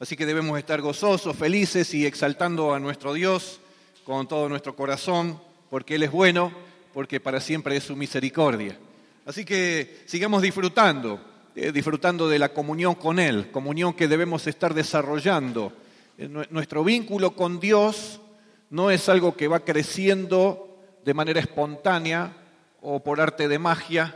Así que debemos estar gozosos, felices y exaltando a nuestro Dios con todo nuestro corazón, porque Él es bueno, porque para siempre es su misericordia. Así que sigamos disfrutando de la comunión con Él, comunión que debemos estar desarrollando. Nuestro vínculo con Dios no es algo que va creciendo de manera espontánea o por arte de magia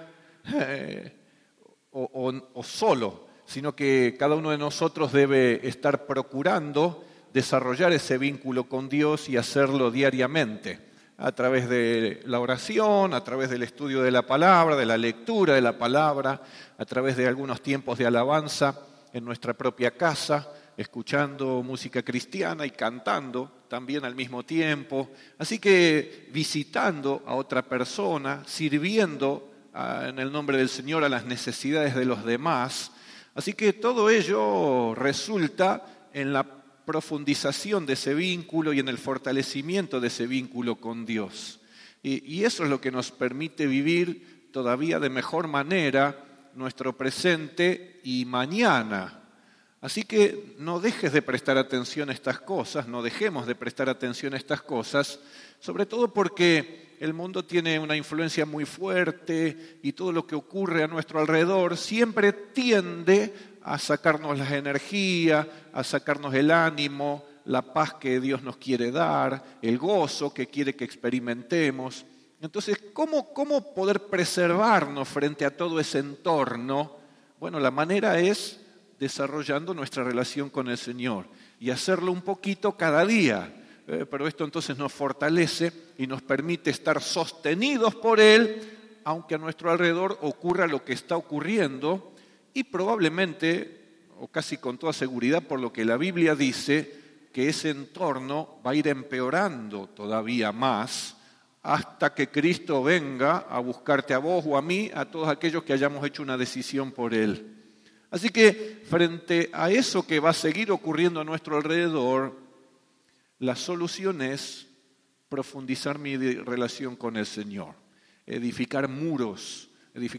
o solo, sino que cada uno de nosotros debe estar procurando desarrollar ese vínculo con Dios y hacerlo diariamente, a través de la oración, a través del estudio de la palabra, de la lectura de la palabra, a través de algunos tiempos de alabanza en nuestra propia casa, escuchando música cristiana y cantando también al mismo tiempo. Así que visitando a otra persona, sirviendo en el nombre del Señor a las necesidades de los demás. Así que todo ello resulta en la profundización de ese vínculo y en el fortalecimiento de ese vínculo con Dios. Y eso es lo que nos permite vivir todavía de mejor manera nuestro presente y mañana. Así que no dejes de prestar atención a estas cosas, no dejemos de prestar atención a estas cosas, sobre todo porque el mundo tiene una influencia muy fuerte y todo lo que ocurre a nuestro alrededor siempre tiende a sacarnos la energía, a sacarnos el ánimo, la paz que Dios nos quiere dar, el gozo que quiere que experimentemos. Entonces, ¿cómo poder preservarnos frente a todo ese entorno? Bueno, la manera es desarrollando nuestra relación con el Señor y hacerlo un poquito cada día. Pero esto entonces nos fortalece y nos permite estar sostenidos por Él, aunque a nuestro alrededor ocurra lo que está ocurriendo y probablemente, o casi con toda seguridad, por lo que la Biblia dice, que ese entorno va a ir empeorando todavía más hasta que Cristo venga a buscarte a vos o a mí, a todos aquellos que hayamos hecho una decisión por Él. Así que frente a eso que va a seguir ocurriendo a nuestro alrededor, la solución es profundizar mi relación con el Señor, edificar muros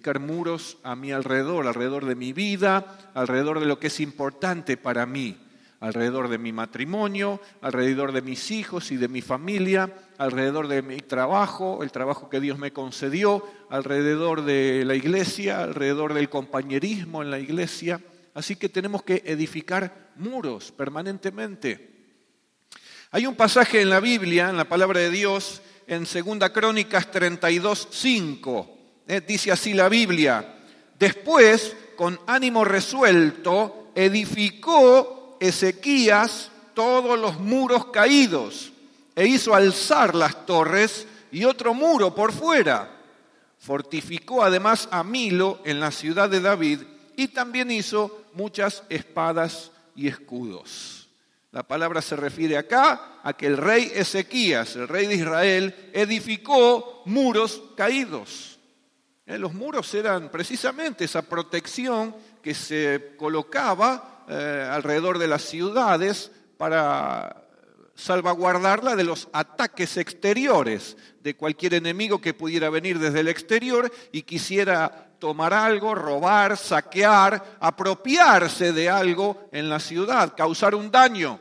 a mi alrededor de mi vida, alrededor de lo que es importante para mí, alrededor de mi matrimonio, alrededor de mis hijos y de mi familia, alrededor de mi trabajo, el trabajo que Dios me concedió, alrededor de la iglesia, alrededor del compañerismo en la iglesia. Así que tenemos que edificar muros permanentemente. Hay un pasaje en la Biblia, en la palabra de Dios, en 2 Crónicas 32:5. Dice así la Biblia: después, con ánimo resuelto, edificó Ezequías todos los muros caídos e hizo alzar las torres y otro muro por fuera. Fortificó además a Milo en la ciudad de David y también hizo muchas espadas y escudos. La palabra se refiere acá a que el rey Ezequías, el rey de Israel, edificó muros caídos. Los muros eran precisamente esa protección que se colocaba alrededor de las ciudades para salvaguardarla de los ataques exteriores, de cualquier enemigo que pudiera venir desde el exterior y quisiera tomar algo, robar, saquear, apropiarse de algo en la ciudad, causar un daño.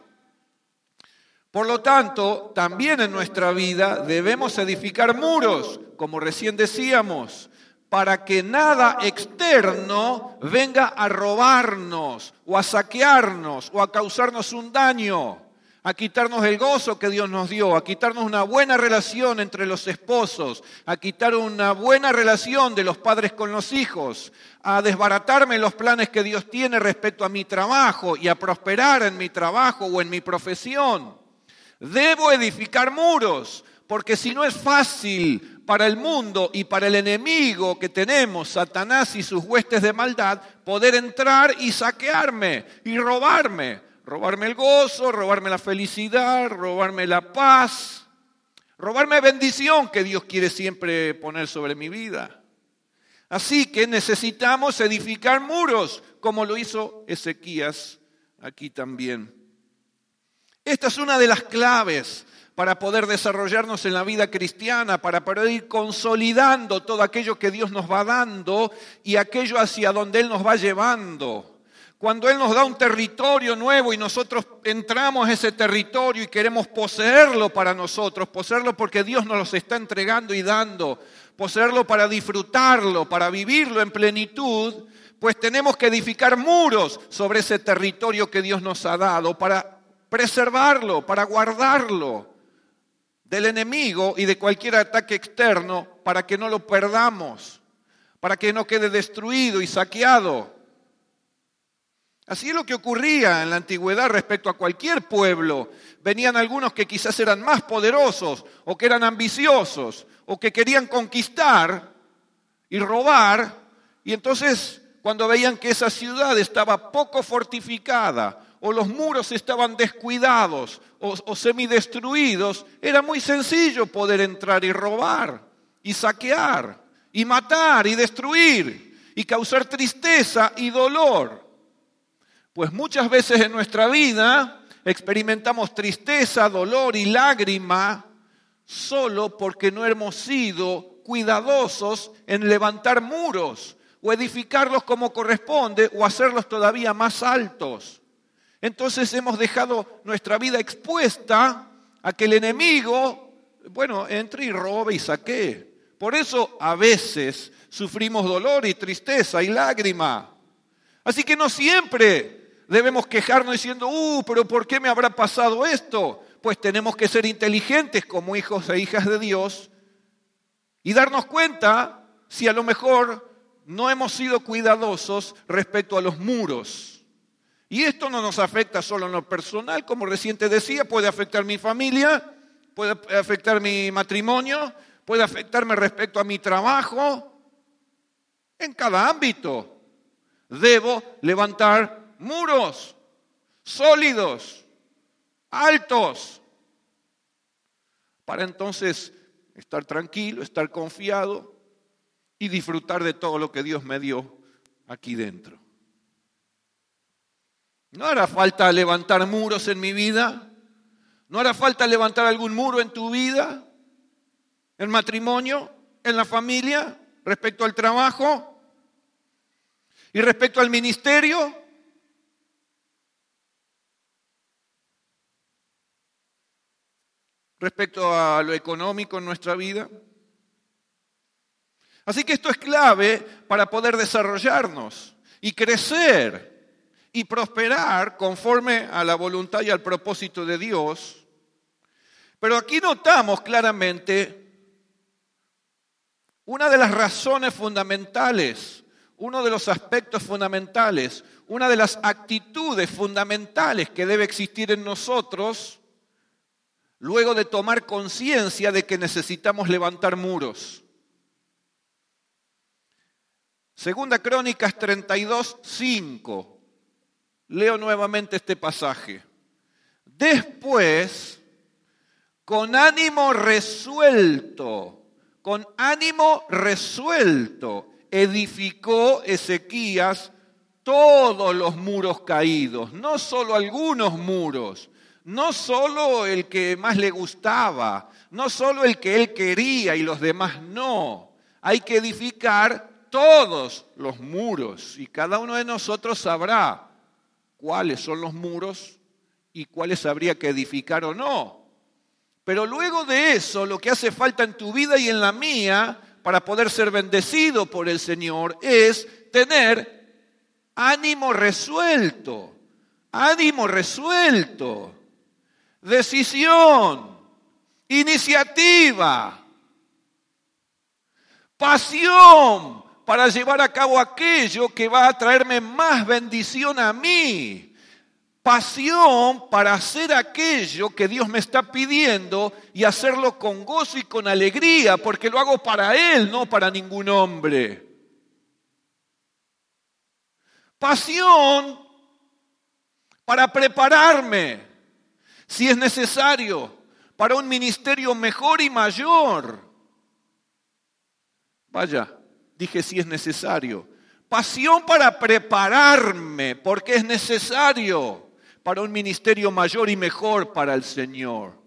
Por lo tanto, también en nuestra vida debemos edificar muros, como recién decíamos, para que nada externo venga a robarnos o a saquearnos o a causarnos un daño, a quitarnos el gozo que Dios nos dio, a quitarnos una buena relación entre los esposos, a quitar una buena relación de los padres con los hijos, a desbaratarme los planes que Dios tiene respecto a mi trabajo y a prosperar en mi trabajo o en mi profesión. Debo edificar muros, porque si no es fácil para el mundo y para el enemigo que tenemos, Satanás y sus huestes de maldad, poder entrar y saquearme y robarme el gozo, robarme la felicidad, robarme la paz, robarme bendición que Dios quiere siempre poner sobre mi vida. Así que necesitamos edificar muros, como lo hizo Ezequías aquí también. Esta es una de las claves para poder desarrollarnos en la vida cristiana, para poder ir consolidando todo aquello que Dios nos va dando y aquello hacia donde Él nos va llevando. Cuando Él nos da un territorio nuevo y nosotros entramos a ese territorio y queremos poseerlo para nosotros, poseerlo porque Dios nos los está entregando y dando, poseerlo para disfrutarlo, para vivirlo en plenitud, pues tenemos que edificar muros sobre ese territorio que Dios nos ha dado para preservarlo, para guardarlo del enemigo y de cualquier ataque externo, para que no lo perdamos, para que no quede destruido y saqueado. Así es lo que ocurría en la antigüedad respecto a cualquier pueblo. Venían algunos que quizás eran más poderosos o que eran ambiciosos o que querían conquistar y robar. Y entonces cuando veían que esa ciudad estaba poco fortificada o los muros estaban descuidados o semidestruidos, era muy sencillo poder entrar y robar y saquear y matar y destruir y causar tristeza y dolor. Pues muchas veces en nuestra vida experimentamos tristeza, dolor y lágrima solo porque no hemos sido cuidadosos en levantar muros o edificarlos como corresponde o hacerlos todavía más altos. Entonces hemos dejado nuestra vida expuesta a que el enemigo, entre y robe y saquee. Por eso a veces sufrimos dolor y tristeza y lágrima. Así que no siempre debemos quejarnos diciendo, pero ¿por qué me habrá pasado esto? Pues tenemos que ser inteligentes como hijos e hijas de Dios y darnos cuenta si a lo mejor no hemos sido cuidadosos respecto a los muros. Y esto no nos afecta solo en lo personal, como recién te decía, puede afectar mi familia, puede afectar mi matrimonio, puede afectarme respecto a mi trabajo. En cada ámbito debo levantar muros sólidos, altos, para entonces estar tranquilo, estar confiado y disfrutar de todo lo que Dios me dio aquí dentro. No hará falta levantar muros en mi vida, no hará falta levantar algún muro en tu vida, en matrimonio, en la familia, respecto al trabajo y respecto al ministerio. Respecto a lo económico en nuestra vida. Así que esto es clave para poder desarrollarnos y crecer y prosperar conforme a la voluntad y al propósito de Dios. Pero aquí notamos claramente una de las razones fundamentales, uno de los aspectos fundamentales, una de las actitudes fundamentales que debe existir en nosotros luego de tomar conciencia de que necesitamos levantar muros. Segunda Crónicas 32:5. Leo nuevamente este pasaje. Después, con ánimo resuelto, edificó Ezequías todos los muros caídos, no solo algunos muros, no solo el que más le gustaba, no solo el que él quería y los demás no. Hay que edificar todos los muros y cada uno de nosotros sabrá cuáles son los muros y cuáles habría que edificar o no. Pero luego de eso, lo que hace falta en tu vida y en la mía para poder ser bendecido por el Señor es tener ánimo resuelto, decisión, iniciativa, pasión para llevar a cabo aquello que va a traerme más bendición a mí. Pasión para hacer aquello que Dios me está pidiendo y hacerlo con gozo y con alegría, porque lo hago para Él, no para ningún hombre. Pasión para prepararme, si es necesario, para un ministerio mejor y mayor. Vaya, dije si es necesario. Pasión para prepararme, porque es necesario para un ministerio mayor y mejor para el Señor.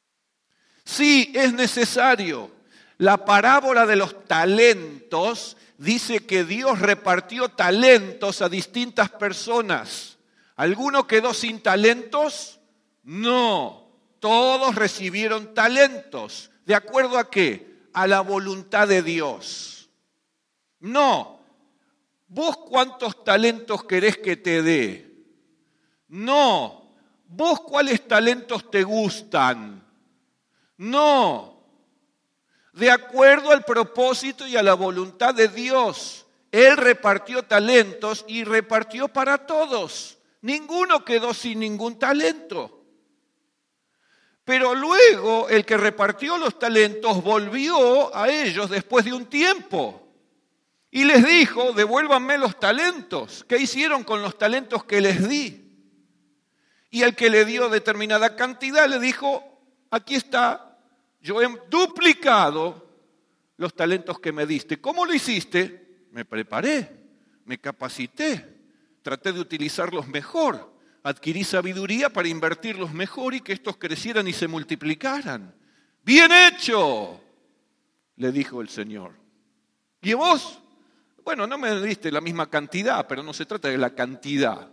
Sí, es necesario. La parábola de los talentos dice que Dios repartió talentos a distintas personas. ¿Alguno quedó sin talentos? No, todos recibieron talentos. ¿De acuerdo a qué? A la voluntad de Dios. No, ¿vos cuántos talentos querés que te dé? No, ¿vos cuáles talentos te gustan? No. De acuerdo al propósito y a la voluntad de Dios, Él repartió talentos y repartió para todos. Ninguno quedó sin ningún talento. Pero luego el que repartió los talentos volvió a ellos después de un tiempo y les dijo, devuélvanme los talentos. ¿Qué hicieron con los talentos que les di? Y el que le dio determinada cantidad le dijo, aquí está. Yo he duplicado los talentos que me diste. ¿Cómo lo hiciste? Me preparé, me capacité, traté de utilizarlos mejor, adquirí sabiduría para invertirlos mejor y que estos crecieran y se multiplicaran. ¡Bien hecho!, le dijo el Señor. ¿Y vos? Bueno, no me diste la misma cantidad, pero no se trata de la cantidad.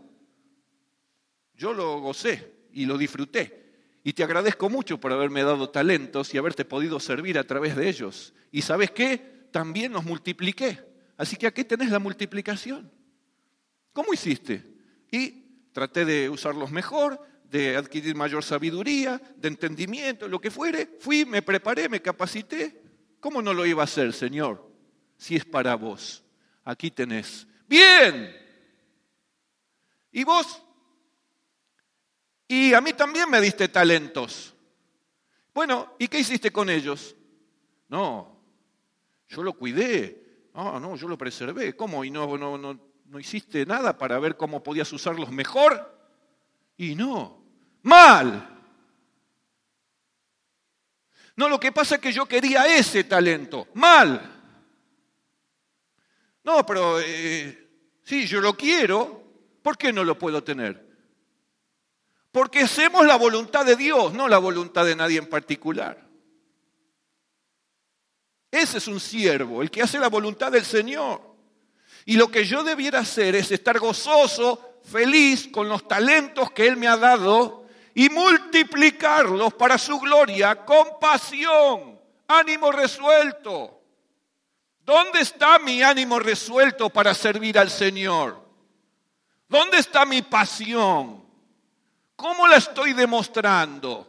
Yo lo gocé y lo disfruté. Y te agradezco mucho por haberme dado talentos y haberte podido servir a través de ellos. Y ¿sabes qué? También los multipliqué. Así que aquí tenés la multiplicación. ¿Cómo hiciste? Y traté de usarlos mejor, de adquirir mayor sabiduría, de entendimiento, lo que fuere. Fui, me preparé, me capacité. ¿Cómo no lo iba a hacer, Señor? Si es para vos. Aquí tenés. ¡Bien! ¿Y vos? Y a mí también me diste talentos. Bueno, ¿y qué hiciste con ellos? No, yo lo cuidé. No, yo lo preservé. ¿Cómo? ¿Y no hiciste nada para ver cómo podías usarlos mejor? Y no. ¡Mal! No, lo que pasa es que yo quería ese talento. ¡Mal! No, pero sí, yo lo quiero. ¿Por qué no lo puedo tener? Porque hacemos la voluntad de Dios, no la voluntad de nadie en particular. Ese es un siervo, el que hace la voluntad del Señor. Y lo que yo debiera hacer es estar gozoso, feliz con los talentos que Él me ha dado y multiplicarlos para su gloria con pasión, ánimo resuelto. ¿Dónde está mi ánimo resuelto para servir al Señor? ¿Dónde está mi pasión? ¿Cómo la estoy demostrando?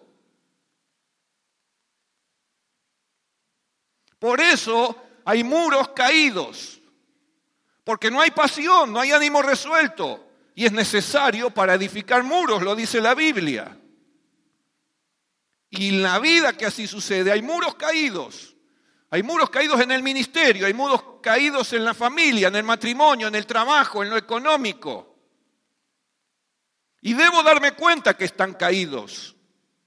Por eso hay muros caídos, porque no hay pasión, no hay ánimo resuelto, y es necesario para edificar muros, lo dice la Biblia. Y en la vida que así sucede, hay muros caídos. Hay muros caídos en el ministerio, hay muros caídos en la familia, en el matrimonio, en el trabajo, en lo económico. Y debo darme cuenta que están caídos.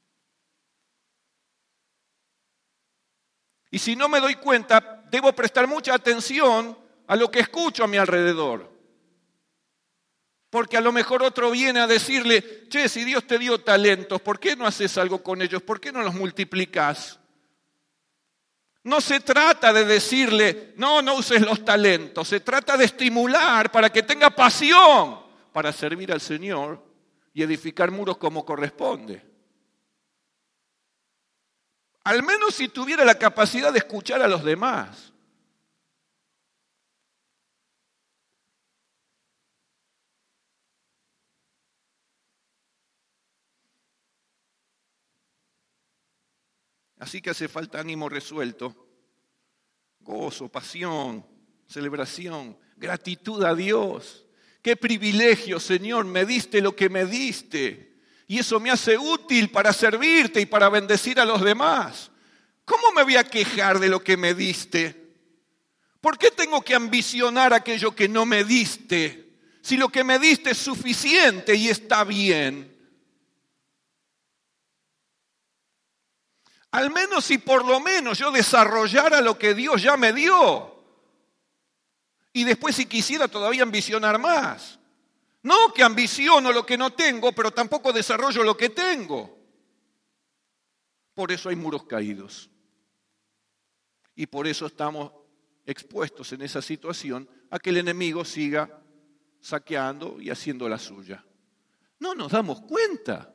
Y si no me doy cuenta, debo prestar mucha atención a lo que escucho a mi alrededor. Porque a lo mejor otro viene a decirle, che, si Dios te dio talentos, ¿por qué no haces algo con ellos? ¿Por qué no los multiplicas? No se trata de decirle, no uses los talentos. Se trata de estimular para que tenga pasión para servir al Señor y edificar muros como corresponde. Al menos si tuviera la capacidad de escuchar a los demás. Así que hace falta ánimo resuelto, gozo, pasión, celebración, gratitud a Dios. Qué privilegio, Señor, me diste lo que me diste. Y eso me hace útil para servirte y para bendecir a los demás. ¿Cómo me voy a quejar de lo que me diste? ¿Por qué tengo que ambicionar aquello que no me diste? Si lo que me diste es suficiente y está bien. Al menos si por lo menos yo desarrollara lo que Dios ya me dio. Y después si quisiera todavía ambicionar más. No que ambiciono lo que no tengo, pero tampoco desarrollo lo que tengo. Por eso hay muros caídos. Y por eso estamos expuestos en esa situación a que el enemigo siga saqueando y haciendo la suya. No nos damos cuenta.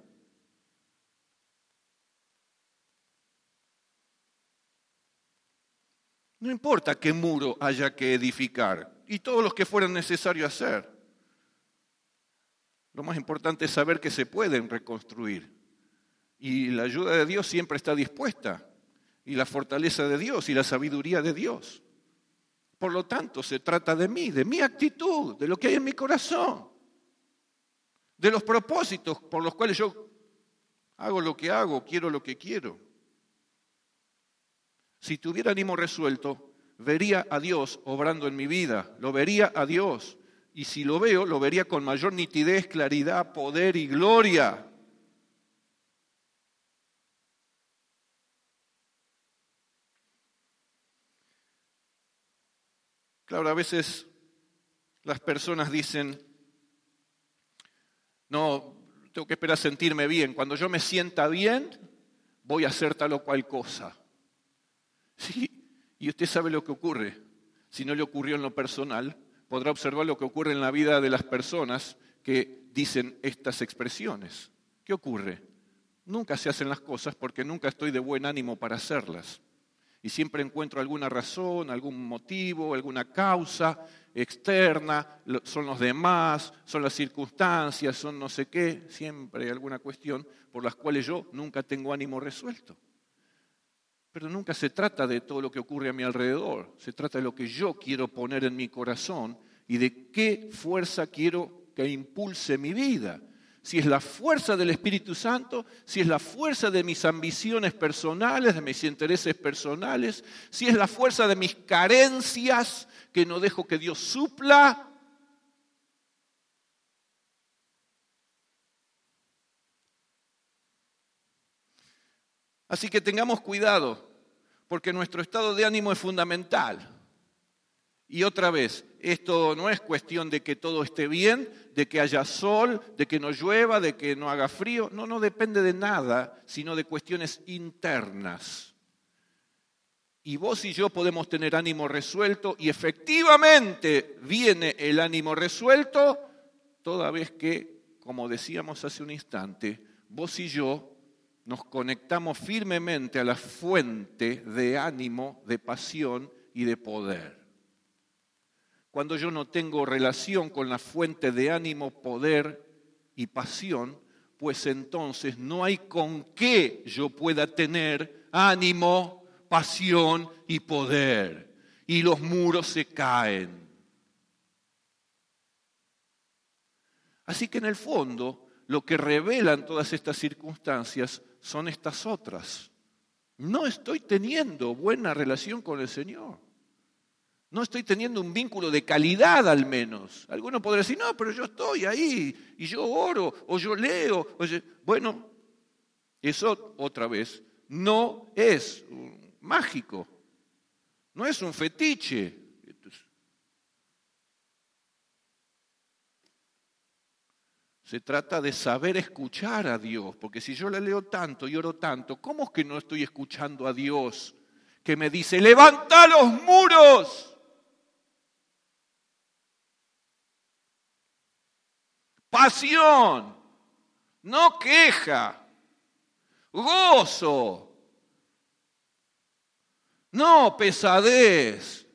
No importa qué muro haya que edificar y todos los que fueran necesarios hacer. Lo más importante es saber que se pueden reconstruir. Y la ayuda de Dios siempre está dispuesta. Y la fortaleza de Dios y la sabiduría de Dios. Por lo tanto, se trata de mi actitud, de lo que hay en mi corazón. De los propósitos por los cuales yo hago lo que hago, quiero lo que quiero. Si tuviera ánimo resuelto, vería a Dios obrando en mi vida, lo vería a Dios. Y si lo veo, lo vería con mayor nitidez, claridad, poder y gloria. Claro, a veces las personas dicen, no, tengo que esperar a sentirme bien. Cuando yo me sienta bien, voy a hacer tal o cual cosa. Sí, y usted sabe lo que ocurre. Si no le ocurrió en lo personal, podrá observar lo que ocurre en la vida de las personas que dicen estas expresiones. ¿Qué ocurre? Nunca se hacen las cosas porque nunca estoy de buen ánimo para hacerlas. Y siempre encuentro alguna razón, algún motivo, alguna causa externa, son los demás, son las circunstancias, son no sé qué, siempre hay alguna cuestión por las cuales yo nunca tengo ánimo resuelto. Pero nunca se trata de todo lo que ocurre a mi alrededor, se trata de lo que yo quiero poner en mi corazón y de qué fuerza quiero que impulse mi vida. Si es la fuerza del Espíritu Santo, si es la fuerza de mis ambiciones personales, de mis intereses personales, si es la fuerza de mis carencias que no dejo que Dios supla. Así que tengamos cuidado, porque nuestro estado de ánimo es fundamental. Y otra vez, esto no es cuestión de que todo esté bien, de que haya sol, de que no llueva, de que no haga frío. No depende de nada, sino de cuestiones internas. Y vos y yo podemos tener ánimo resuelto y efectivamente viene el ánimo resuelto toda vez que, como decíamos hace un instante, vos y yo nos conectamos firmemente a la fuente de ánimo, de pasión y de poder. Cuando yo no tengo relación con la fuente de ánimo, poder y pasión, pues entonces no hay con qué yo pueda tener ánimo, pasión y poder. Y los muros se caen. Así que en el fondo, lo que revelan todas estas circunstancias son estas otras. No estoy teniendo buena relación con el Señor. No estoy teniendo un vínculo de calidad al menos. Alguno podrá decir, no, pero yo estoy ahí y yo oro o yo leo. Bueno, eso otra vez no es mágico, no es un fetiche. Se trata de saber escuchar a Dios, porque si yo le leo tanto y oro tanto, ¿cómo es que no estoy escuchando a Dios que me dice, levanta los muros? Pasión, no queja, gozo, no pesadez.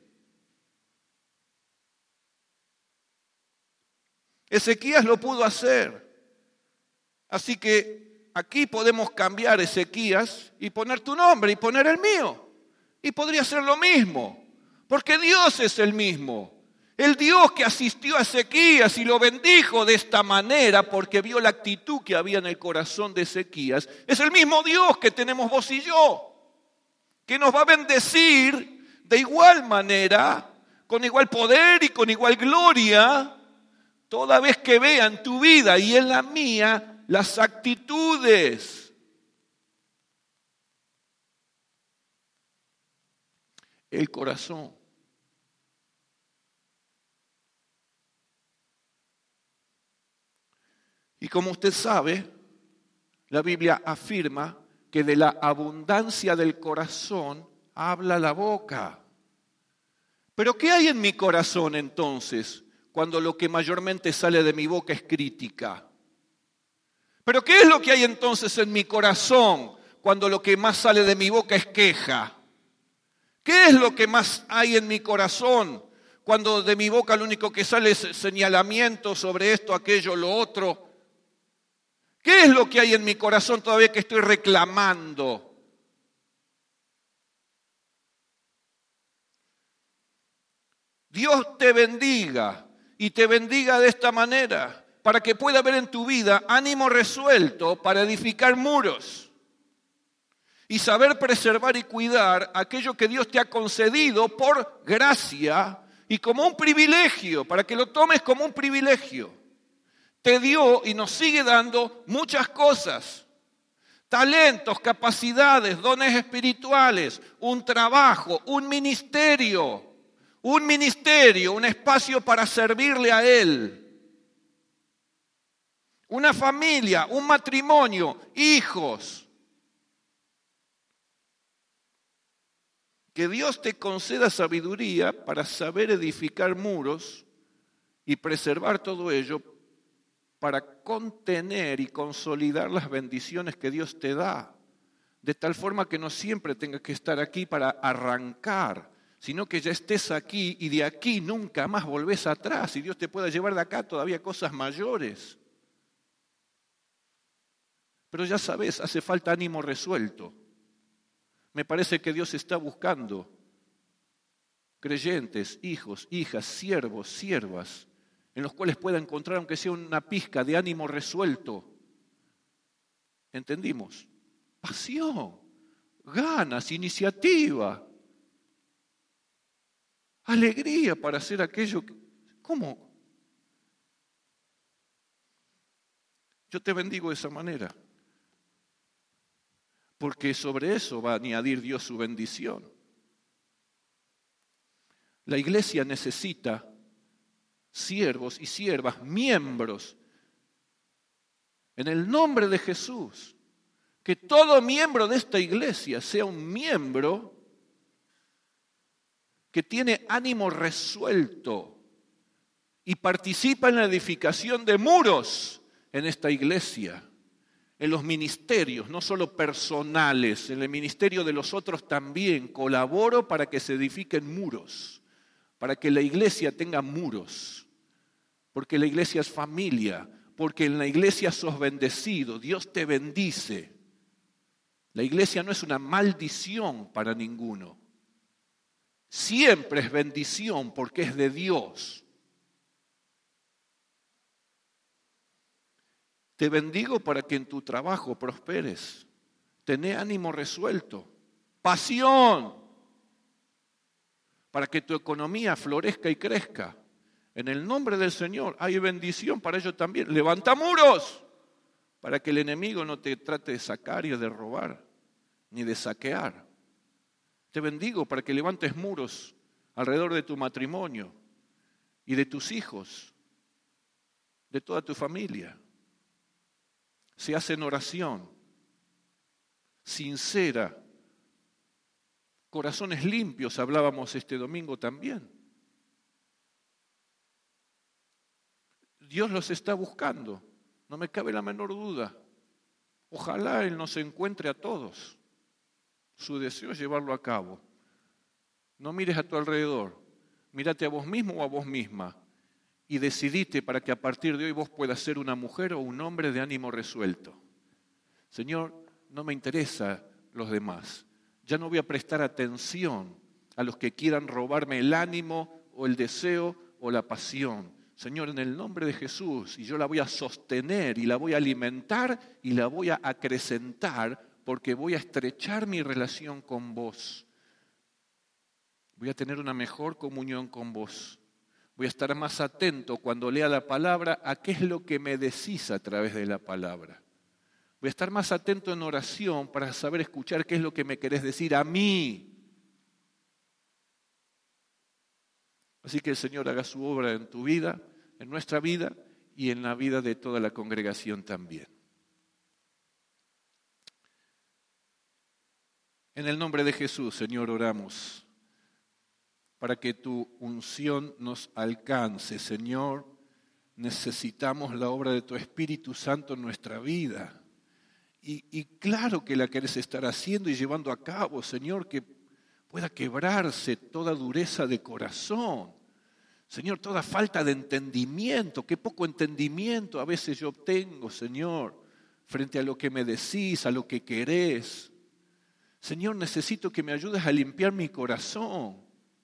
Ezequías lo pudo hacer. Así que aquí podemos cambiar Ezequías y poner tu nombre y poner el mío. Y podría ser lo mismo, porque Dios es el mismo. El Dios que asistió a Ezequías y lo bendijo de esta manera porque vio la actitud que había en el corazón de Ezequías, es el mismo Dios que tenemos vos y yo, que nos va a bendecir de igual manera, con igual poder y con igual gloria, toda vez que vean tu vida y en la mía las actitudes. El corazón. Y como usted sabe, la Biblia afirma que de la abundancia del corazón habla la boca. Pero ¿qué hay en mi corazón entonces cuando lo que mayormente sale de mi boca es crítica? ¿Pero qué es lo que hay entonces en mi corazón cuando lo que más sale de mi boca es queja? ¿Qué es lo que más hay en mi corazón cuando de mi boca lo único que sale es señalamiento sobre esto, aquello, lo otro? ¿Qué es lo que hay en mi corazón todavía que estoy reclamando? Dios te bendiga y te bendiga de esta manera para que pueda haber en tu vida ánimo resuelto para edificar muros y saber preservar y cuidar aquello que Dios te ha concedido por gracia y como un privilegio, para que lo tomes como un privilegio. Te dio y nos sigue dando muchas cosas. Talentos, capacidades, dones espirituales, un trabajo, un ministerio, un espacio para servirle a Él. Una familia, un matrimonio, hijos. Que Dios te conceda sabiduría para saber edificar muros y preservar todo ello para contener y consolidar las bendiciones que Dios te da, de tal forma que no siempre tengas que estar aquí para arrancar, sino que ya estés aquí y de aquí nunca más volvés atrás y Dios te pueda llevar de acá todavía cosas mayores. Pero ya sabes, hace falta ánimo resuelto. Me parece que Dios está buscando creyentes, hijos, hijas, siervos, siervas, en los cuales pueda encontrar, aunque sea una pizca de ánimo resuelto. ¿Entendimos? Pasión, ganas, iniciativa, alegría para hacer aquello que... ¿Cómo? Yo te bendigo de esa manera. Porque sobre eso va a añadir Dios su bendición. La iglesia necesita siervos y siervas, miembros, en el nombre de Jesús. Que todo miembro de esta iglesia sea un miembro que tiene ánimo resuelto y participa en la edificación de muros en esta iglesia. En los ministerios, no solo personales, en el ministerio de los otros también colaboro para que se edifiquen muros, para que la iglesia tenga muros, porque la iglesia es familia, porque en la iglesia sos bendecido, Dios te bendice. La iglesia no es una maldición para ninguno, siempre es bendición porque es de Dios. Te bendigo para que en tu trabajo prosperes. Tené ánimo resuelto. Pasión. Para que tu economía florezca y crezca. En el nombre del Señor hay bendición para ello también. Levanta muros. Para que el enemigo no te trate de sacar y de robar. Ni de saquear. Te bendigo para que levantes muros alrededor de tu matrimonio. Y de tus hijos. De toda tu familia. Se hace en oración, sincera, corazones limpios, hablábamos este domingo también. Dios los está buscando, no me cabe la menor duda. Ojalá Él nos encuentre a todos. Su deseo es llevarlo a cabo. No mires a tu alrededor, mírate a vos mismo o a vos misma. Y decidite para que a partir de hoy vos puedas ser una mujer o un hombre de ánimo resuelto. Señor, no me interesa los demás. Ya no voy a prestar atención a los que quieran robarme el ánimo o el deseo o la pasión. Señor, en el nombre de Jesús, y yo la voy a sostener y la voy a alimentar y la voy a acrecentar porque voy a estrechar mi relación con vos. Voy a tener una mejor comunión con vos. Voy a estar más atento cuando lea la palabra a qué es lo que me decís a través de la palabra. Voy a estar más atento en oración para saber escuchar qué es lo que me querés decir a mí. Así que el Señor haga su obra en tu vida, en nuestra vida y en la vida de toda la congregación también. En el nombre de Jesús, Señor, oramos. para que tu unción nos alcance, Señor. Necesitamos la obra de tu Espíritu Santo en nuestra vida. Y claro que la querés estar haciendo y llevando a cabo, Señor, que pueda quebrarse toda dureza de corazón. Señor, toda falta de entendimiento, qué poco entendimiento a veces yo tengo, Señor, frente a lo que me decís, a lo que querés. Señor, necesito que me ayudes a limpiar mi corazón,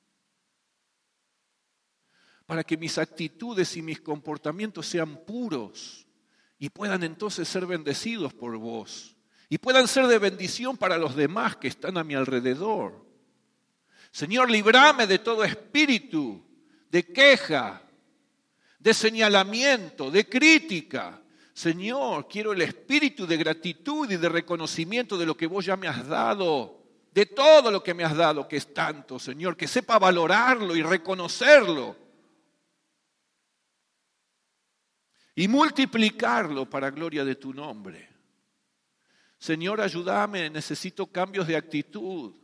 para que mis actitudes y mis comportamientos sean puros y puedan entonces ser bendecidos por vos y puedan ser de bendición para los demás que están a mi alrededor. Señor, líbrame de todo espíritu de queja, de señalamiento, de crítica. Señor, quiero el espíritu de gratitud y de reconocimiento de lo que vos ya me has dado, de todo lo que me has dado, que es tanto, Señor, que sepa valorarlo y reconocerlo y multiplicarlo para gloria de tu nombre. Señor, ayúdame, necesito cambios de actitud.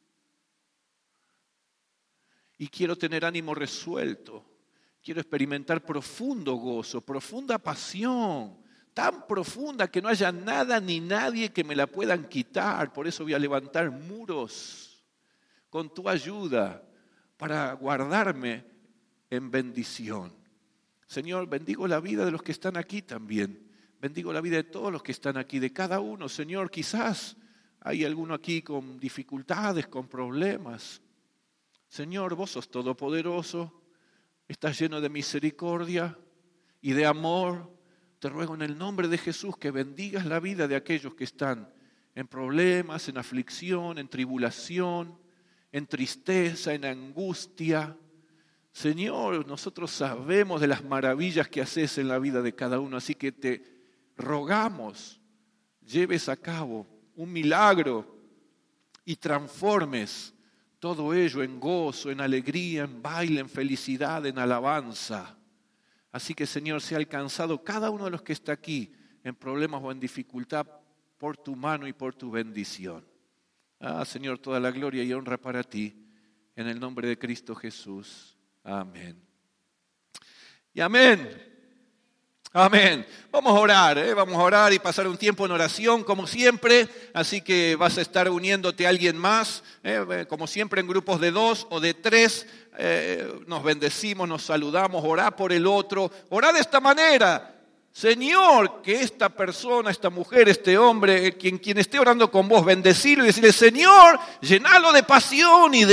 Y quiero tener ánimo resuelto, quiero experimentar profundo gozo, profunda pasión, tan profunda que no haya nada ni nadie que me la puedan quitar. Por eso voy a levantar muros con tu ayuda para guardarme en bendición. Señor, bendigo la vida de los que están aquí también, bendigo la vida de todos los que están aquí, de cada uno. Señor, quizás hay alguno aquí con dificultades, con problemas. Señor, vos sos todopoderoso, estás lleno de misericordia y de amor. Te ruego en el nombre de Jesús que bendigas la vida de aquellos que están en problemas, en aflicción, en tribulación, en tristeza, en angustia. Señor, nosotros sabemos de las maravillas que haces en la vida de cada uno, así que te rogamos, lleves a cabo un milagro y transformes todo ello en gozo, en alegría, en baile, en felicidad, en alabanza. Así que, Señor, sea alcanzado cada uno de los que está aquí en problemas o en dificultad por tu mano y por tu bendición. Señor, toda la gloria y honra para ti, en el nombre de Cristo Jesús. Amén. Y amén. Amén. Vamos a orar y pasar un tiempo en oración como siempre, así que vas a estar uniéndote a alguien más, como siempre en grupos de 2 o de 3, nos bendecimos, nos saludamos, orá por el otro, orá de esta manera. Señor, que esta persona, esta mujer, este hombre, quien esté orando con vos, bendecilo y decirle, Señor, llenalo de pasión y de